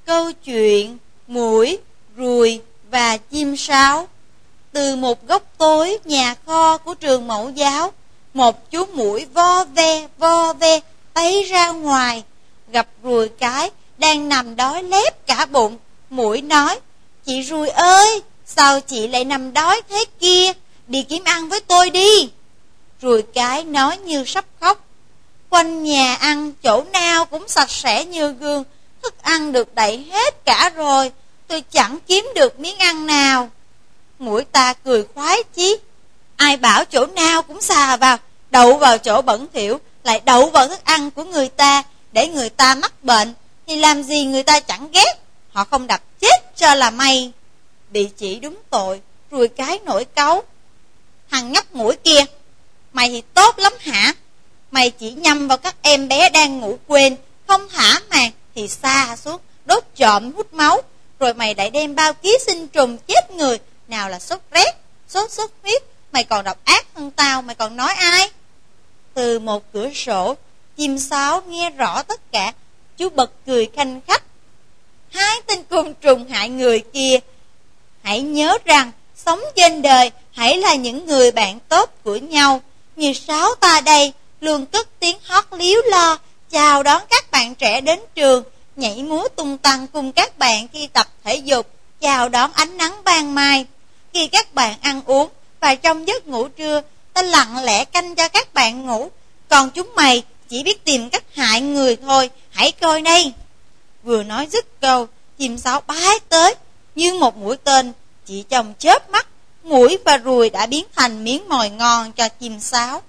Câu chuyện Muỗi, Ruồi và Chim Sáo. Từ một góc tối nhà kho của trường mẫu giáo, một chú muỗi vo ve tay ra ngoài, gặp ruồi cái đang nằm đói lép cả bụng. Muỗi nói: "Chị ruồi ơi, sao chị lại nằm đói thế kia? Đi kiếm ăn với tôi đi." Ruồi cái nói như sắp khóc: "Quanh nhà ăn chỗ nào cũng sạch sẽ như gương, thức ăn được đậy hết cả rồi, tôi chẳng kiếm được miếng ăn nào." Muỗi ta cười khoái chí: "Ai bảo chỗ nào cũng xà vào, đậu vào chỗ bẩn thỉu, lại đậu vào thức ăn của người ta để người ta mắc bệnh, thì làm gì người ta chẳng ghét, họ không đập chết cho là may." Bị chỉ đúng tội, ruồi cái nổi cáu: "Thằng nhóc muỗi kia, mày thì tốt lắm hả? Mày chỉ nhằm vào các em bé đang ngủ quên, không thả màn thì xa xuống, đốt trộm hút máu, rồi mày lại đem bao ký sinh trùng chết người, nào là sốt rét, sốt xuất huyết, mày còn độc ác hơn tao, mày còn nói ai?" Từ một cửa sổ, chim sáo nghe rõ tất cả, chú bật cười khanh khách: "Hai tên côn trùng hại người kia, hãy nhớ rằng sống trên đời hãy là những người bạn tốt của nhau. Như sáo ta đây luôn cất tiếng hót líu lo chào đón các bạn trẻ đến trường, nhảy múa tung tăng cùng các bạn khi tập thể dục, chào đón ánh nắng ban mai. Khi các bạn ăn uống và trong giấc ngủ trưa, ta lặng lẽ canh cho các bạn ngủ, còn chúng mày chỉ biết tìm cách hại người thôi, hãy coi đây." Vừa nói dứt câu, chim sáo bay tới như một mũi tên, chỉ trong chớp mắt, muỗi và ruồi đã biến thành miếng mồi ngon cho chim sáo.